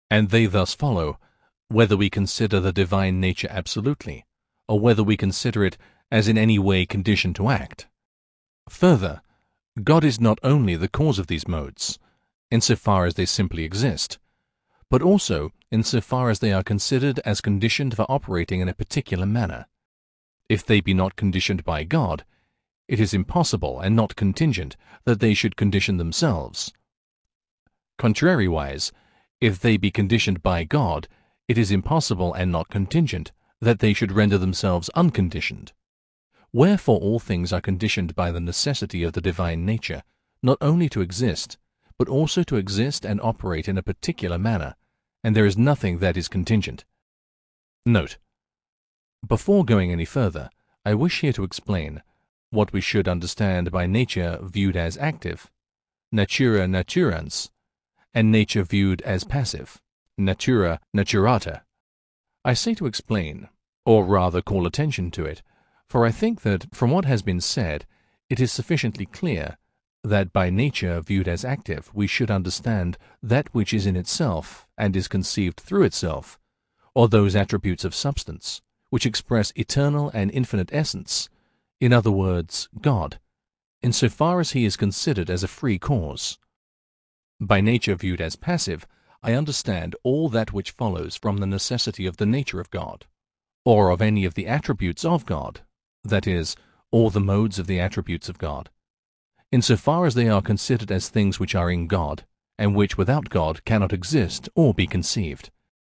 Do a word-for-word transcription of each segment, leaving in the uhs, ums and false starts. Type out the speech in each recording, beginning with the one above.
And they thus follow, whether we consider the divine nature absolutely, or whether we consider it as in any way conditioned to act. Further, God is not only the cause of these modes, insofar as they simply exist, but also insofar as they are considered as conditioned for operating in a particular manner. If they be not conditioned by God, it is impossible and not contingent that they should condition themselves. Contrariwise, if they be conditioned by God, it is impossible and not contingent that they should render themselves unconditioned. Wherefore all things are conditioned by the necessity of the divine nature, not only to exist, but also to exist and operate in a particular manner, and there is nothing that is contingent. Note: before going any further, I wish here to explain what we should understand by nature viewed as active, natura naturans, and nature viewed as passive, natura naturata. I say to explain, or rather call attention to it, for I think that from what has been said, it is sufficiently clear that by nature viewed as active we should understand that which is in itself and is conceived through itself, or those attributes of substance which express eternal and infinite essence, in other words, God, insofar as he is considered as a free cause. By nature viewed as passive, I understand all that which follows from the necessity of the nature of God, or of any of the attributes of God, that is, all the modes of the attributes of God, insofar as they are considered as things which are in God, and which without God cannot exist or be conceived.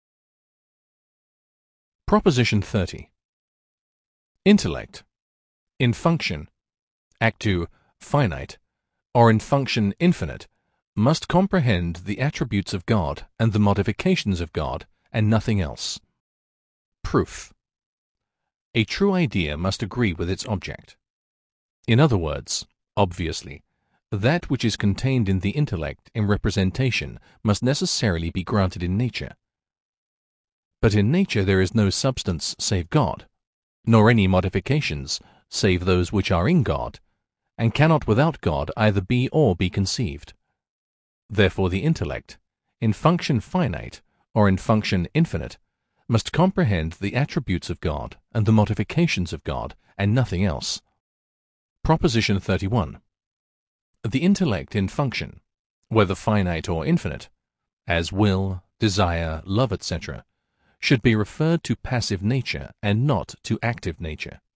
Proposition thirty. Intellect, in function, actu finite, or in function infinite, must comprehend the attributes of God and the modifications of God, and nothing else. Proof. A true idea must agree with its object. In other words, obviously, that which is contained in the intellect in representation must necessarily be granted in nature. But in nature there is no substance save God, nor any modifications save those which are in God, and cannot without God either be or be conceived. Therefore the intellect, in function finite or in function infinite, must comprehend the attributes of God and the modifications of God, and nothing else. Proposition thirty-one. The intellect in function, whether finite or infinite, as will, desire, love, et cetera, should be referred to passive nature and not to active nature.